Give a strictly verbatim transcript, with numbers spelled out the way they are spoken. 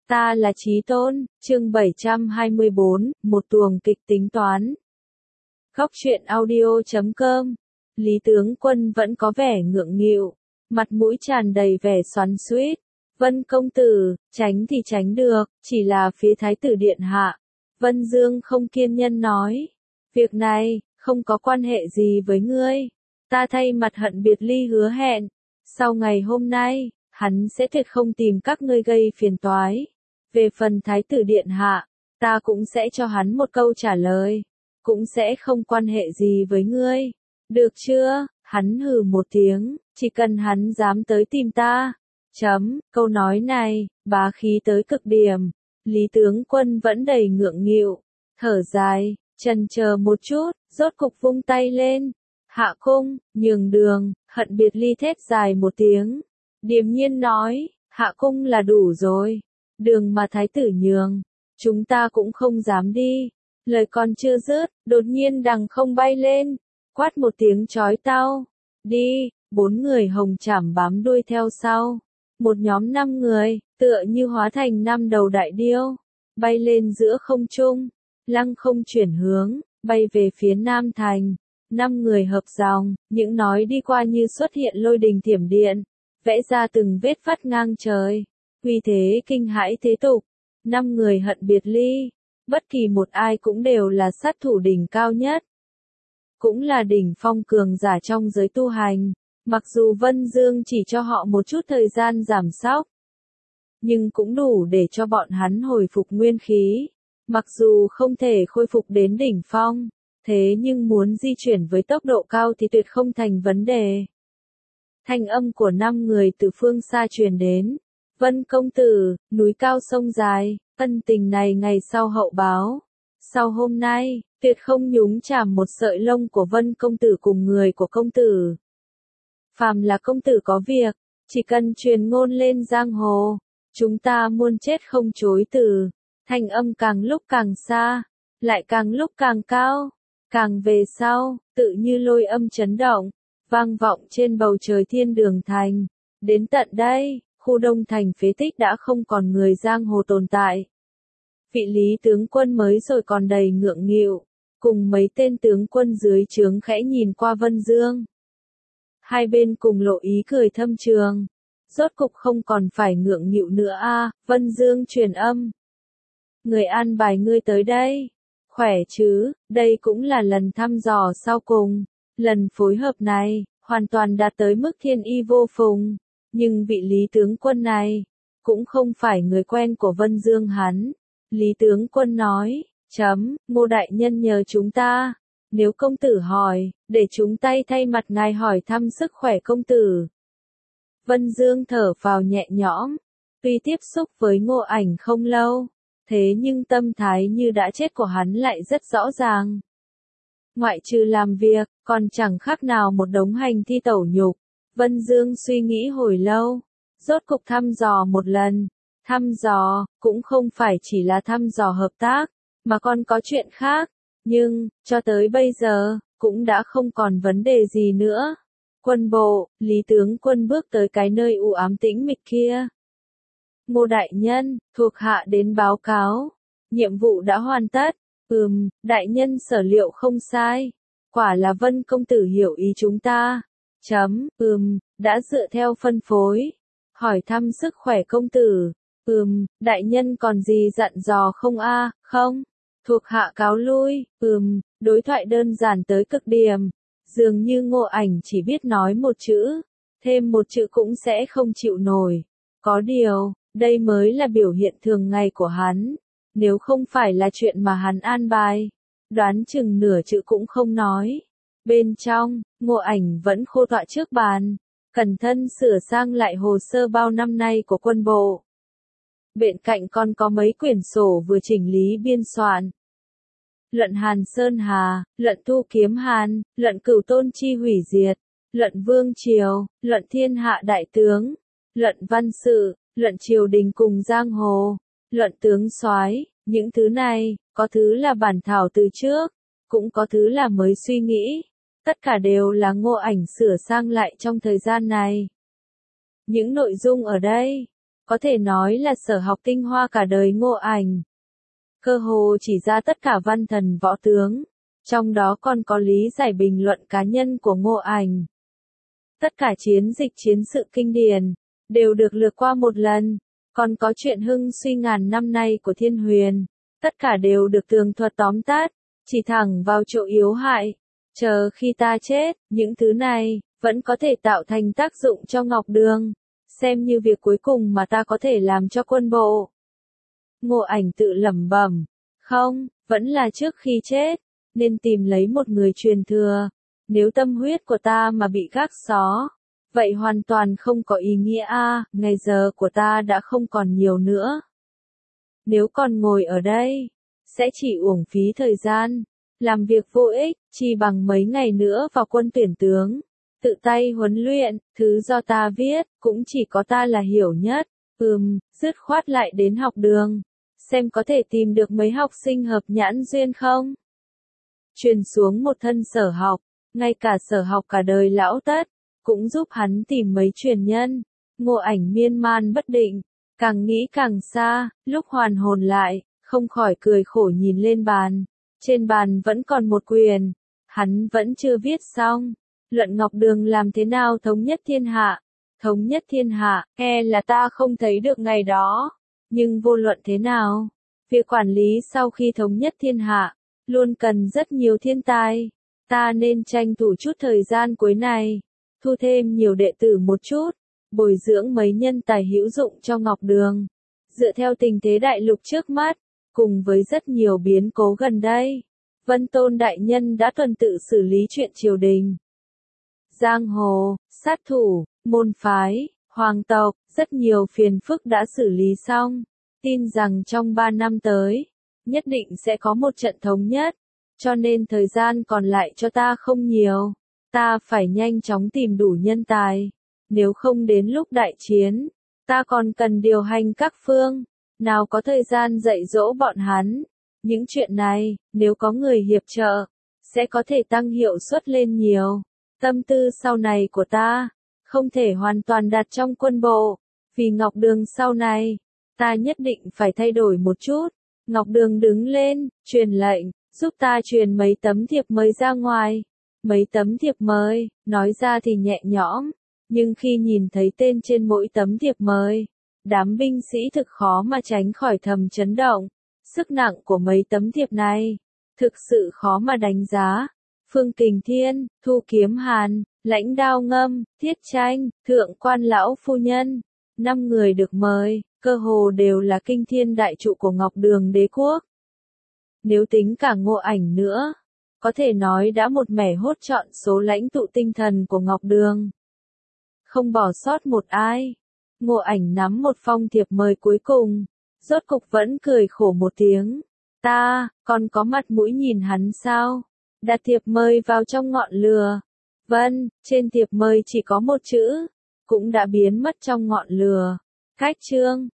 Ta là Chí Tôn, chương bảy trăm hai mươi bốn, một tuồng kịch tính toán. Góc truyện audio chấm com. Lý tướng quân vẫn có vẻ ngượng nghịu, mặt mũi tràn đầy vẻ xoắn xuýt. Vân công tử, tránh thì tránh được, chỉ là phía thái tử điện hạ. Vân Dương không kiên nhẫn nói. Việc này, không có quan hệ gì với ngươi. Ta thay mặt hận biệt ly hứa hẹn. Sau ngày hôm nay, hắn sẽ tuyệt không tìm các ngươi gây phiền toái. Về phần thái tử điện hạ, ta cũng sẽ cho hắn một câu trả lời. Cũng sẽ không quan hệ gì với ngươi. Được chưa? Hắn hừ một tiếng, chỉ cần hắn dám tới tìm ta. Chấm, câu nói này, bá khí tới cực điểm. Lý tướng quân vẫn đầy ngượng nghịu, thở dài, chần chờ một chút, rốt cục vung tay lên. Hạ cung, nhường đường, hận biệt ly thét dài một tiếng. Điềm nhiên nói, hạ cung là đủ rồi. Đường mà thái tử nhường, chúng ta cũng không dám đi. Lời còn chưa dứt, đột nhiên đằng không bay lên, quát một tiếng chói tai. Đi, bốn người hồng trảm bám đuôi theo sau. Một nhóm năm người, tựa như hóa thành năm đầu đại điêu, bay lên giữa không trung, lăng không chuyển hướng, bay về phía Nam Thành. Năm người hợp dòng, những nói đi qua như xuất hiện lôi đình thiểm điện, vẽ ra từng vết phắt ngang trời. Uy thế kinh hãi thế tục. Năm người hận biệt ly, bất kỳ một ai cũng đều là sát thủ đỉnh cao nhất. Cũng là đỉnh phong cường giả trong giới tu hành. Mặc dù Vân Dương chỉ cho họ một chút thời gian giảm sóc, nhưng cũng đủ để cho bọn hắn hồi phục nguyên khí. Mặc dù không thể khôi phục đến đỉnh phong, thế nhưng muốn di chuyển với tốc độ cao thì tuyệt không thành vấn đề. Thanh âm của năm người từ phương xa truyền đến. Vân công tử, núi cao sông dài, ân tình này ngày sau hậu báo. Sau hôm nay, tuyệt không nhúng chàm một sợi lông của Vân công tử cùng người của công tử. Phàm là công tử có việc, chỉ cần truyền ngôn lên giang hồ, chúng ta muôn chết không chối từ. Thanh âm càng lúc càng xa, lại càng lúc càng cao, càng về sau, tự như lôi âm chấn động, vang vọng trên bầu trời thiên đường thành. Đến tận đây, khu Đông Thành phế tích đã không còn người giang hồ tồn tại. Vị Lý tướng quân mới rồi còn đầy ngượng nghịu, cùng mấy tên tướng quân dưới trướng khẽ nhìn qua Vân Dương. Hai bên cùng lộ ý cười thâm trường. Rốt cục không còn phải ngượng nghịu nữa a. À, Vân Dương truyền âm. Người an bài ngươi tới đây. Khỏe chứ, đây cũng là lần thăm dò sau cùng. Lần phối hợp này, hoàn toàn đạt tới mức thiên y vô phùng. Nhưng vị Lý tướng quân này, cũng không phải người quen của Vân Dương hắn. Lý tướng quân nói, chấm, Ngô đại nhân nhờ chúng ta. Nếu công tử hỏi, để chúng tay thay mặt ngài hỏi thăm sức khỏe công tử. Vân Dương thở phào nhẹ nhõm. Tuy tiếp xúc với Ngô Ảnh không lâu, thế nhưng tâm thái như đã chết của hắn lại rất rõ ràng. Ngoại trừ làm việc, còn chẳng khác nào một đống hành thi tẩu nhục. Vân Dương suy nghĩ hồi lâu, rốt cục thăm dò một lần. Thăm dò, cũng không phải chỉ là thăm dò hợp tác, mà còn có chuyện khác. Nhưng, cho tới bây giờ, cũng đã không còn vấn đề gì nữa. Quân bộ, Lý tướng quân bước tới cái nơi u ám tĩnh mịch kia. Ngô đại nhân, thuộc hạ đến báo cáo. Nhiệm vụ đã hoàn tất. Ừm, đại nhân sở liệu không sai. Quả là Vân công tử hiểu ý chúng ta. Chấm, ừm, đã dựa theo phân phối. Hỏi thăm sức khỏe công tử. Ừm, đại nhân còn gì dặn dò không a? Không. Thuộc hạ cáo lui. Ừm, đối thoại đơn giản tới cực điểm. Dường như Ngô Ảnh chỉ biết nói một chữ, thêm một chữ cũng sẽ không chịu nổi. Có điều, đây mới là biểu hiện thường ngày của hắn. Nếu không phải là chuyện mà hắn an bài, đoán chừng nửa chữ cũng không nói. Bên trong, Ngô Ảnh vẫn khô tọa trước bàn, cẩn thận sửa sang lại hồ sơ bao năm nay của quân bộ. Bên cạnh còn có mấy quyển sổ vừa chỉnh lý biên soạn. Luận Hàn Sơn Hà, luận Thu Kiếm Hàn, luận Cửu Tôn Chi hủy diệt, luận Vương Triều, luận Thiên Hạ Đại Tướng, luận Văn Sự, luận Triều Đình cùng Giang Hồ, luận Tướng Soái. Những thứ này, có thứ là bản thảo từ trước, cũng có thứ là mới suy nghĩ. Tất cả đều là Ngô Ảnh sửa sang lại trong thời gian này. Những nội dung ở đây, Có thể nói là sở học tinh hoa cả đời Ngô Ảnh. Cơ hồ chỉ ra tất cả văn thần võ tướng, trong đó còn có lý giải bình luận cá nhân của Ngô Ảnh. Tất cả chiến dịch chiến sự kinh điển, đều được lược qua một lần, còn có chuyện hưng suy ngàn năm nay của Thiên Huyền, tất cả đều được tường thuật tóm tắt, chỉ thẳng vào chỗ yếu hại. Chờ khi ta chết, những thứ này, vẫn có thể tạo thành tác dụng cho Ngọc Đường, xem như việc cuối cùng mà ta có thể làm cho quân bộ. Ngô Ảnh tự lẩm bẩm, không, vẫn là trước khi chết, nên tìm lấy một người truyền thừa. Nếu tâm huyết của ta mà bị gác xó, vậy hoàn toàn không có ý nghĩa a, ngày giờ của ta đã không còn nhiều nữa. Nếu còn ngồi ở đây, sẽ chỉ uổng phí thời gian, làm việc vô ích, chi bằng mấy ngày nữa vào quân tuyển tướng, tự tay huấn luyện, thứ do ta viết, cũng chỉ có ta là hiểu nhất. Ừm, dứt khoát lại đến học đường, xem có thể tìm được mấy học sinh hợp nhãn duyên không. Truyền xuống một thân sở học, ngay cả sở học cả đời lão Tất, cũng giúp hắn tìm mấy truyền nhân. Ngô Ảnh miên man bất định, càng nghĩ càng xa, lúc hoàn hồn lại, không khỏi cười khổ nhìn lên bàn. Trên bàn vẫn còn một quyển, hắn vẫn chưa viết xong. Luận Ngọc Đường làm thế nào thống nhất thiên hạ. Thống nhất thiên hạ, e là ta không thấy được ngày đó. Nhưng vô luận thế nào, việc quản lý sau khi thống nhất thiên hạ, luôn cần rất nhiều thiên tài. Ta nên tranh thủ chút thời gian cuối này, thu thêm nhiều đệ tử một chút, bồi dưỡng mấy nhân tài hữu dụng cho Ngọc Đường. Dựa theo tình thế đại lục trước mắt, cùng với rất nhiều biến cố gần đây, Vân Tôn đại nhân đã tuần tự xử lý chuyện triều đình, giang hồ, sát thủ, môn phái, hoàng tộc, rất nhiều phiền phức đã xử lý xong. Tin rằng trong ba năm tới, nhất định sẽ có một trận thống nhất, cho nên thời gian còn lại cho ta không nhiều. Ta phải nhanh chóng tìm đủ nhân tài, nếu không đến lúc đại chiến, ta còn cần điều hành các phương, nào có thời gian dạy dỗ bọn hắn. Những chuyện này, nếu có người hiệp trợ, sẽ có thể tăng hiệu suất lên nhiều. Tâm tư sau này của ta, không thể hoàn toàn đặt trong quân bộ, vì Ngọc Đường sau này, ta nhất định phải thay đổi một chút. Ngọc Đường đứng lên, truyền lệnh, giúp ta truyền mấy tấm thiệp mời ra ngoài. Mấy tấm thiệp mời, nói ra thì nhẹ nhõm, nhưng khi nhìn thấy tên trên mỗi tấm thiệp mời, đám binh sĩ thực khó mà tránh khỏi thầm chấn động. Sức nặng của mấy tấm thiệp này, thực sự khó mà đánh giá. Phương Kình Thiên, Thu Kiếm Hàn, Lãnh Đao Ngâm, Thiết Tranh, Thượng Quan Lão Phu Nhân, năm người được mời, cơ hồ đều là kinh thiên đại trụ của Ngọc Đường đế quốc. Nếu tính cả Ngô Ảnh nữa, có thể nói đã một mẻ hốt trọn số lãnh tụ tinh thần của Ngọc Đường. Không bỏ sót một ai. Ngô Ảnh nắm một phong thiệp mời cuối cùng, rốt cục vẫn cười khổ một tiếng. Ta, còn có mặt mũi nhìn hắn sao? Đặt thiệp mời vào trong ngọn lửa. Vâng, trên thiệp mời chỉ có một chữ, cũng đã biến mất trong ngọn lửa. Cách chương.